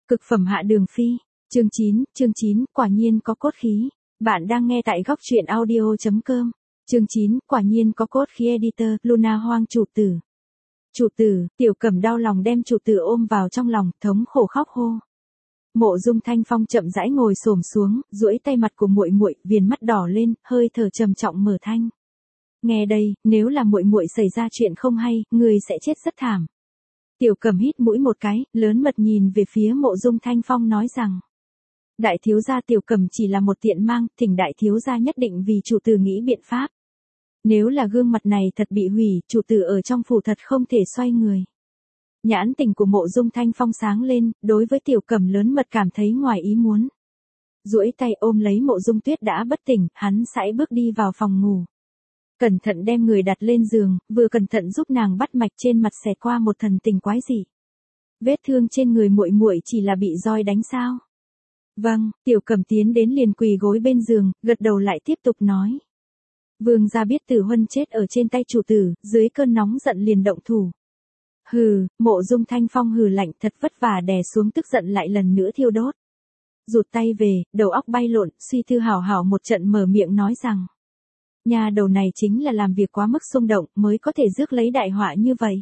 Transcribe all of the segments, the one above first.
Cực phẩm hạ đường phi. Chương 9, quả nhiên có cốt khí. Bạn đang nghe tại góc truyện audio.com. Chương 9, quả nhiên có cốt khí editor, Luna Hoang chủ tử. Chủ tử, Tiểu Cẩm đau lòng đem chủ tử ôm vào trong lòng, thống khổ khóc hô. Mộ Dung Thanh Phong chậm rãi ngồi xổm xuống, duỗi tay mặt của muội muội, viền mắt đỏ lên, hơi thở trầm trọng mở thanh. Nghe đây, nếu là muội muội xảy ra chuyện không hay, người sẽ chết rất thảm. Tiểu Cẩm hít mũi một cái, lớn mật nhìn về phía Mộ Dung Thanh Phong nói rằng. Đại thiếu gia Tiểu Cẩm chỉ là một tiện mang, thỉnh đại thiếu gia nhất định vì chủ tử nghĩ biện pháp. Nếu là gương mặt này thật bị hủy, chủ tử ở trong phủ thật không thể xoay người. Nhãn tình của Mộ Dung Thanh Phong sáng lên, đối với Tiểu Cẩm lớn mật cảm thấy ngoài ý muốn. Duỗi tay ôm lấy Mộ Dung Tuyết đã bất tỉnh, hắn sải bước đi vào phòng ngủ. Cẩn thận đem người đặt lên giường, vừa cẩn thận giúp nàng bắt mạch trên mặt xẹt qua một thần tình quái dị. Vết thương trên người muội muội chỉ là bị roi đánh sao? Vâng, Tiểu Cẩm tiến đến liền quỳ gối bên giường, gật đầu lại tiếp tục nói. Vương gia biết Tử Huân chết ở trên tay chủ tử, dưới cơn nóng giận liền động thủ. Hừ, Mộ Dung Thanh Phong hừ lạnh thật vất vả đè xuống tức giận lại lần nữa thiêu đốt. Rụt tay về, đầu óc bay lộn, suy tư hảo hảo một trận mở miệng nói rằng. Nhà đầu này chính là làm việc quá mức xung động mới có thể rước lấy đại họa như vậy.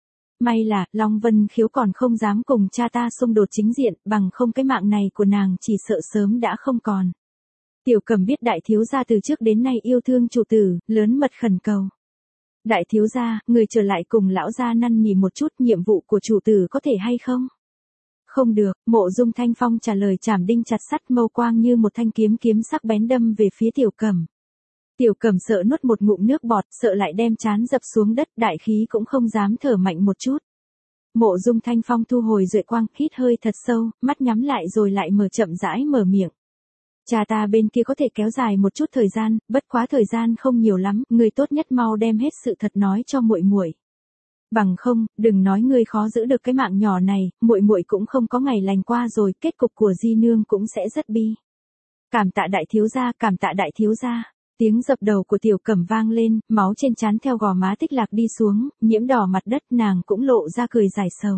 May là, Long Vân Khiếu còn không dám cùng cha ta xung đột chính diện, bằng không cái mạng này của nàng chỉ sợ sớm đã không còn. Tiểu Cẩm biết đại thiếu gia từ trước đến nay yêu thương chủ tử, lớn mật khẩn cầu. Đại thiếu gia, người trở lại cùng lão gia năn nỉ một chút, nhiệm vụ của chủ tử có thể hay không? Không được, Mộ Dung Thanh Phong trả lời chảm đinh chặt sắt, mâu quang như một thanh kiếm sắc bén đâm về phía Tiểu Cẩm. Tiểu Cẩm sợ nuốt một ngụm nước bọt, sợ lại đem trán dập xuống đất, đại khí cũng không dám thở mạnh một chút. Mộ Dung Thanh Phong thu hồi duệ quang, hít hơi thật sâu, mắt nhắm lại rồi lại chậm rãi mở miệng. Cha ta bên kia có thể kéo dài một chút thời gian, bất quá thời gian không nhiều lắm, người tốt nhất mau đem hết sự thật nói cho muội muội. Bằng không, đừng nói ngươi khó giữ được cái mạng nhỏ này, muội muội cũng không có ngày lành qua rồi, kết cục của Di nương cũng sẽ rất bi. Cảm tạ đại thiếu gia, cảm tạ đại thiếu gia. Tiếng dập đầu của Tiểu Cẩm vang lên, máu trên trán theo gò má tích lạc đi xuống, nhiễm đỏ mặt đất, nàng cũng lộ ra cười dài sầu.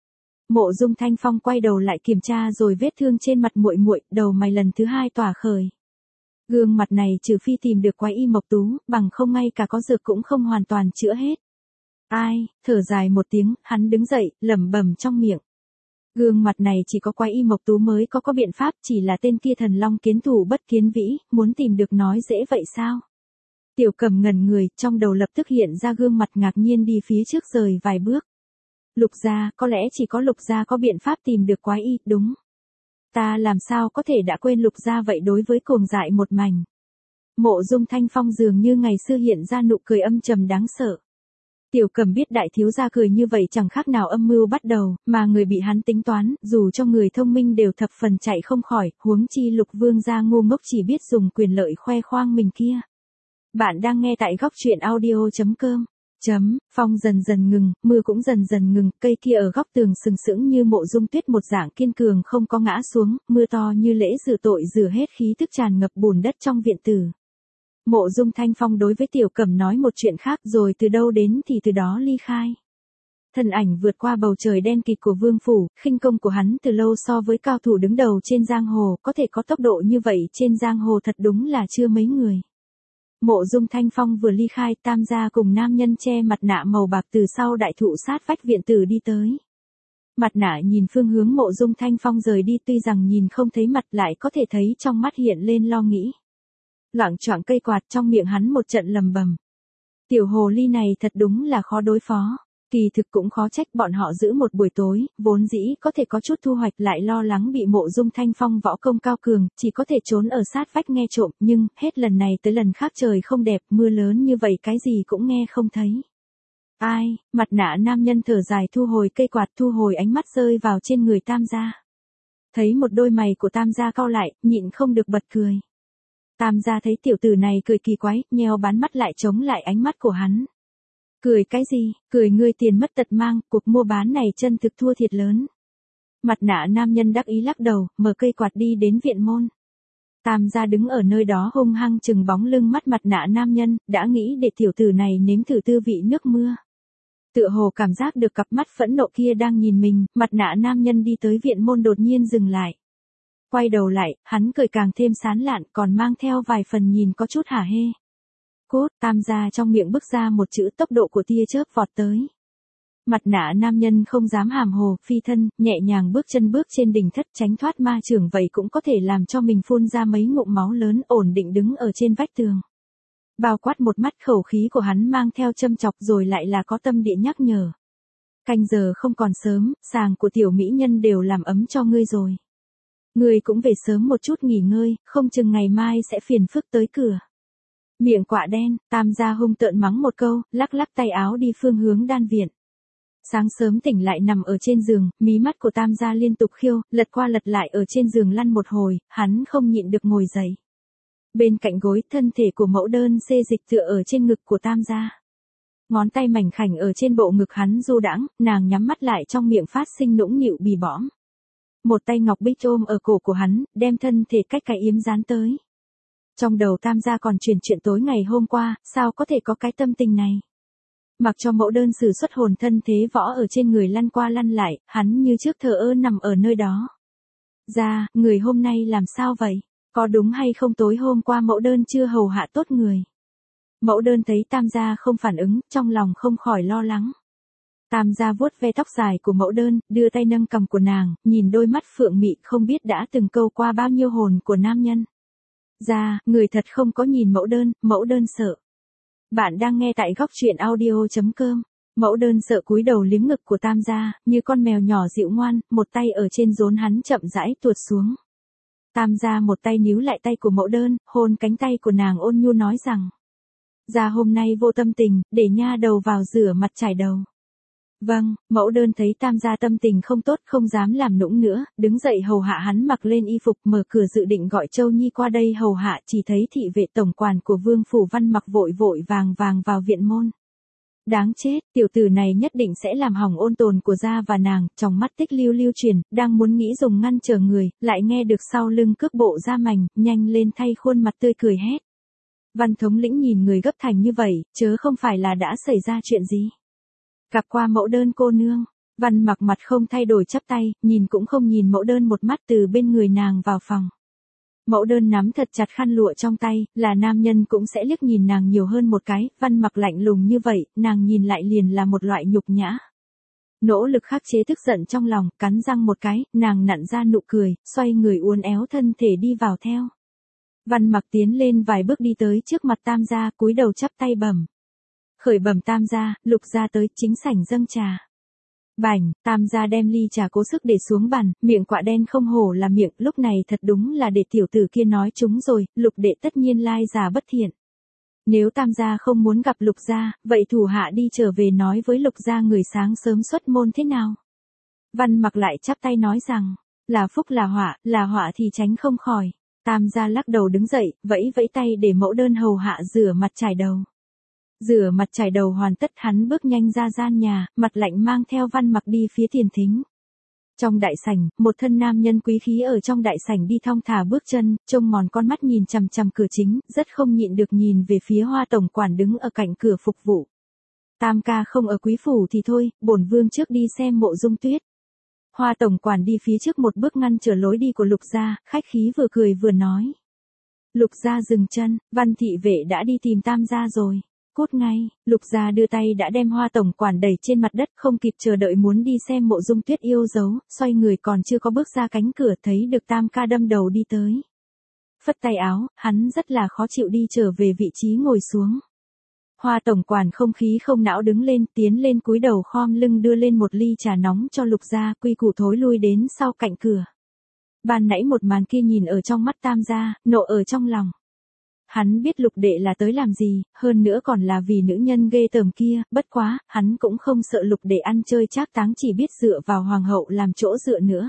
Mộ Dung Thanh Phong quay đầu lại kiểm tra rồi vết thương trên mặt muội muội, đầu mày lần thứ hai tỏa khởi. Gương mặt này trừ phi tìm được quái y mộc tú, bằng không ngay cả có dược cũng không hoàn toàn chữa hết. Ai, thở dài một tiếng, hắn đứng dậy, lẩm bẩm trong miệng. Gương mặt này chỉ có quái y mộc tú mới có biện pháp, chỉ là tên kia thần long kiến thủ bất kiến vĩ, muốn tìm được nói dễ vậy sao? Tiểu Cẩm ngẩn người, trong đầu lập tức hiện ra gương mặt ngạc nhiên đi phía trước rời vài bước. Lục gia, có lẽ chỉ có Lục gia có biện pháp tìm được quái y, đúng. Ta làm sao có thể đã quên Lục gia vậy đối với cuồng dại một mảnh. Mộ Dung Thanh Phong dường như ngày xưa hiện ra nụ cười âm trầm đáng sợ. Tiểu Cẩm biết đại thiếu gia cười như vậy chẳng khác nào âm mưu bắt đầu, mà người bị hắn tính toán, dù cho người thông minh đều thập phần chạy không khỏi, huống chi Lục vương gia ngu ngốc chỉ biết dùng quyền lợi khoe khoang mình kia. Bạn đang nghe tại góc truyện audio.com. Phong dần dần ngừng, mưa cũng dần dần ngừng, cây kia ở góc tường sừng sững như Mộ Dung Tuyết một dạng kiên cường không có ngã xuống, mưa to như lễ rửa tội rửa hết khí tức tràn ngập bùn đất trong viện tử. Mộ Dung Thanh Phong đối với Tiểu Cẩm nói một chuyện khác rồi từ đâu đến thì từ đó ly khai. Thân ảnh vượt qua bầu trời đen kịt của vương phủ, khinh công của hắn từ lâu so với cao thủ đứng đầu trên giang hồ, có thể có tốc độ như vậy trên giang hồ thật đúng là chưa mấy người. Mộ Dung Thanh Phong vừa ly khai, Tam gia cùng nam nhân che mặt nạ màu bạc từ sau đại thụ sát vách viện tử đi tới. Mặt nạ nhìn phương hướng Mộ Dung Thanh Phong rời đi, tuy rằng nhìn không thấy mặt lại có thể thấy trong mắt hiện lên lo nghĩ. Loạng choạng cây quạt trong miệng hắn một trận lầm bầm. Tiểu hồ ly này thật đúng là khó đối phó. Kỳ thực cũng khó trách bọn họ giữ một buổi tối, vốn dĩ có thể có chút thu hoạch lại lo lắng bị Mộ Dung Thanh Phong võ công cao cường, chỉ có thể trốn ở sát vách nghe trộm, nhưng, hết lần này tới lần khác trời không đẹp, mưa lớn như vậy cái gì cũng nghe không thấy. Ai, mặt nạ nam nhân thở dài thu hồi cây quạt, thu hồi ánh mắt rơi vào trên người Tam gia. Thấy một đôi mày của Tam gia cau lại, nhịn không được bật cười. Tam gia thấy tiểu tử này cười kỳ quái, nheo bán mắt lại chống lại ánh mắt của hắn. Cười cái gì, cười ngươi tiền mất tật mang, cuộc mua bán này chân thực thua thiệt lớn. Mặt nạ nam nhân đắc ý lắc đầu, mở cây quạt đi đến viện môn. Tam gia đứng ở nơi đó hung hăng chừng bóng lưng mắt mặt nạ nam nhân, đã nghĩ để tiểu tử này nếm thử tư vị nước mưa. Tựa hồ cảm giác được cặp mắt phẫn nộ kia đang nhìn mình, mặt nạ nam nhân đi tới viện môn đột nhiên dừng lại. Quay đầu lại, hắn cười càng thêm sán lạn còn mang theo vài phần nhìn có chút hả hê. Cốt, Tam gia trong miệng bứt ra một chữ, tốc độ của tia chớp vọt tới. Mặt nạ nam nhân không dám hàm hồ, phi thân, nhẹ nhàng bước chân bước trên đỉnh thất tránh thoát ma chưởng vậy cũng có thể làm cho mình phun ra mấy ngụm máu lớn ổn định đứng ở trên vách tường. Bao quát một mắt khẩu khí của hắn mang theo châm chọc rồi lại là có tâm địa nhắc nhở. Canh giờ không còn sớm, sàng của tiểu mỹ nhân đều làm ấm cho ngươi rồi. Ngươi cũng về sớm một chút nghỉ ngơi, không chừng ngày mai sẽ phiền phức tới cửa. Miệng quạ đen, Tam gia hung tợn mắng một câu, lắc lắc tay áo đi phương hướng đan viện. Sáng sớm tỉnh lại nằm ở trên giường, mí mắt của Tam gia liên tục khiêu, lật qua lật lại ở trên giường lăn một hồi, hắn không nhịn được ngồi dậy. Bên cạnh gối, thân thể của mẫu đơn xê dịch tựa ở trên ngực của Tam gia. Ngón tay mảnh khảnh ở trên bộ ngực hắn du đãng, nàng nhắm mắt lại trong miệng phát sinh nũng nịu bì bõm. Một tay ngọc bích ôm ở cổ của hắn, đem thân thể cách cái yếm dán tới. Trong đầu Tam gia còn truyền chuyện tối ngày hôm qua, sao có thể có cái tâm tình này. Mặc cho mẫu đơn sử xuất hồn thân thế võ ở trên người lăn qua lăn lại, hắn như trước thờ ơ nằm ở nơi đó. Ra, người hôm nay làm sao vậy? Có đúng hay không tối hôm qua mẫu đơn chưa hầu hạ tốt người? Mẫu đơn thấy Tam gia không phản ứng, trong lòng không khỏi lo lắng. Tam gia vuốt ve tóc dài của mẫu đơn, đưa tay nâng cằm của nàng, nhìn đôi mắt phượng mị không biết đã từng câu qua bao nhiêu hồn của nam nhân. Ra, người thật không có nhìn mẫu đơn sợ. Bạn đang nghe tại góc truyện audio.com. Mẫu đơn sợ cúi đầu liếm ngực của Tam gia, như con mèo nhỏ dịu ngoan, một tay ở trên rốn hắn chậm rãi tuột xuống. Tam gia một tay níu lại tay của mẫu đơn, hôn cánh tay của nàng ôn nhu nói rằng. Gia hôm nay vô tâm tình, để nha đầu vào rửa mặt chải đầu. Vâng, mẫu đơn thấy Tam gia tâm tình không tốt không dám làm nũng nữa, đứng dậy hầu hạ hắn mặc lên y phục mở cửa dự định gọi Châu Nhi qua đây hầu hạ chỉ thấy thị vệ tổng quản của Vương Phủ Văn mặc vội vội vàng vào viện môn. Đáng chết, tiểu tử này nhất định sẽ làm hỏng ôn tồn của gia và nàng, trong mắt tích lưu truyền, đang muốn nghĩ dùng ngăn chờ người, lại nghe được sau lưng cước bộ ra mảnh, nhanh lên thay khuôn mặt tươi cười hét. Văn thống lĩnh nhìn người gấp thành như vậy, chớ không phải là đã xảy ra chuyện gì. Gặp qua mẫu đơn cô nương, Văn mặc mặt không thay đổi chắp tay, nhìn cũng không nhìn mẫu đơn một mắt từ bên người nàng vào phòng. Mẫu đơn nắm thật chặt khăn lụa trong tay, là nam nhân cũng sẽ liếc nhìn nàng nhiều hơn một cái, Văn mặc lạnh lùng như vậy, nàng nhìn lại liền là một loại nhục nhã. Nỗ lực khắc chế tức giận trong lòng, cắn răng một cái, nàng nặn ra nụ cười, xoay người uốn éo thân thể đi vào theo. Văn mặc tiến lên vài bước đi tới trước mặt Tam gia, cúi đầu chắp tay bẩm. Khởi bẩm Tam gia, Lục gia tới, chính sảnh dâng trà. Bảnh, Tam gia đem ly trà cố sức để xuống bàn, miệng quạ đen không hổ là miệng, lúc này thật đúng là để tiểu tử kia nói chúng rồi, Lục đệ tất nhiên lai giả bất thiện. Nếu Tam gia không muốn gặp Lục gia, vậy thủ hạ đi trở về nói với Lục gia người sáng sớm xuất môn thế nào? Văn mặc lại chắp tay nói rằng, là phúc là họa thì tránh không khỏi. Tam gia lắc đầu đứng dậy, vẫy vẫy tay để mẫu đơn hầu hạ rửa mặt chải đầu. Rửa mặt chải đầu hoàn tất hắn bước nhanh ra gian nhà, mặt lạnh mang theo Văn mặc đi phía tiền thính. Trong đại sảnh, một thân nam nhân quý khí ở trong đại sảnh đi thong thả bước chân, trông mòn con mắt nhìn chằm chằm cửa chính, rất không nhịn được nhìn về phía Hoa tổng quản đứng ở cạnh cửa phục vụ. Tam ca không ở quý phủ thì thôi, bổn vương trước đi xem Mộ Dung Tuyết. Hoa tổng quản đi phía trước một bước ngăn trở lối đi của Lục gia, khách khí vừa cười vừa nói. Lục gia dừng chân, Văn thị vệ đã đi tìm Tam gia rồi. Cút ngay, Lục gia đưa tay đã đem Hoa tổng quản đẩy trên mặt đất, không kịp chờ đợi muốn đi xem Mộ Dung Tuyết yêu dấu, xoay người còn chưa có bước ra cánh cửa thấy được Tam ca đâm đầu đi tới. Phất tay áo, hắn rất là khó chịu đi trở về vị trí ngồi xuống. Hoa tổng quản không khí không não đứng lên, tiến lên cúi đầu khom lưng đưa lên một ly trà nóng cho Lục gia, quy củ thối lui đến sau cạnh cửa. Ban nãy một màn kia nhìn ở trong mắt Tam gia, nộ ở trong lòng. Hắn biết Lục đệ là tới làm gì, hơn nữa còn là vì nữ nhân ghê tởm kia, bất quá, hắn cũng không sợ Lục đệ ăn chơi trác táng chỉ biết dựa vào hoàng hậu làm chỗ dựa nữa.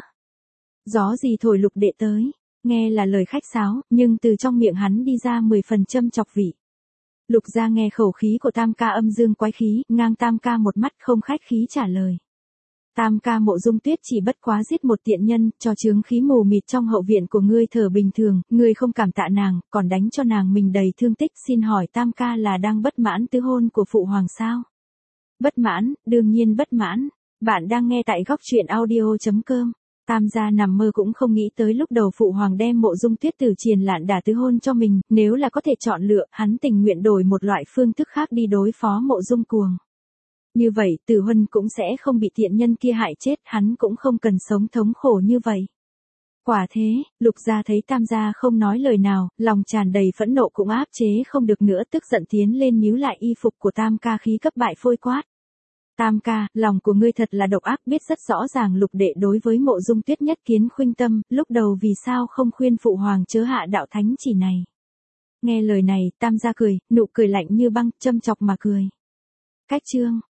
Gió gì thổi Lục đệ tới, nghe là lời khách sáo, nhưng từ trong miệng hắn đi ra 10 phần châm chọc vị. Lục gia nghe khẩu khí của Tam ca âm dương quái khí, ngang Tam ca một mắt không khách khí trả lời. Tam ca Mộ Dung Tuyết chỉ bất quá giết một tiện nhân, cho chướng khí mù mịt trong hậu viện của ngươi thở bình thường, ngươi không cảm tạ nàng, còn đánh cho nàng mình đầy thương tích, xin hỏi Tam ca là đang bất mãn tứ hôn của phụ hoàng sao? Bất mãn, đương nhiên bất mãn. Bạn đang nghe tại góc truyện audio.com. Tam gia nằm mơ cũng không nghĩ tới lúc đầu phụ hoàng đem Mộ Dung Tuyết từ Triền Lạn Đả tứ hôn cho mình, nếu là có thể chọn lựa, hắn tình nguyện đổi một loại phương thức khác đi đối phó Mộ Dung Cuồng. Như vậy, Tử Huân cũng sẽ không bị tiện nhân kia hại chết, hắn cũng không cần sống thống khổ như vậy. Quả thế, Lục gia thấy Tam gia không nói lời nào, lòng tràn đầy phẫn nộ cũng áp chế không được nữa, tức giận tiến lên níu lại y phục của Tam ca khí cấp bại phôi quát. Tam ca, lòng của ngươi thật là độc ác, biết rất rõ ràng Lục đệ đối với Mộ Dung Tuyết nhất kiến khuynh tâm, lúc đầu vì sao không khuyên phụ hoàng chớ hạ đạo thánh chỉ này. Nghe lời này, Tam gia cười, nụ cười lạnh như băng, châm chọc mà cười. Cách chương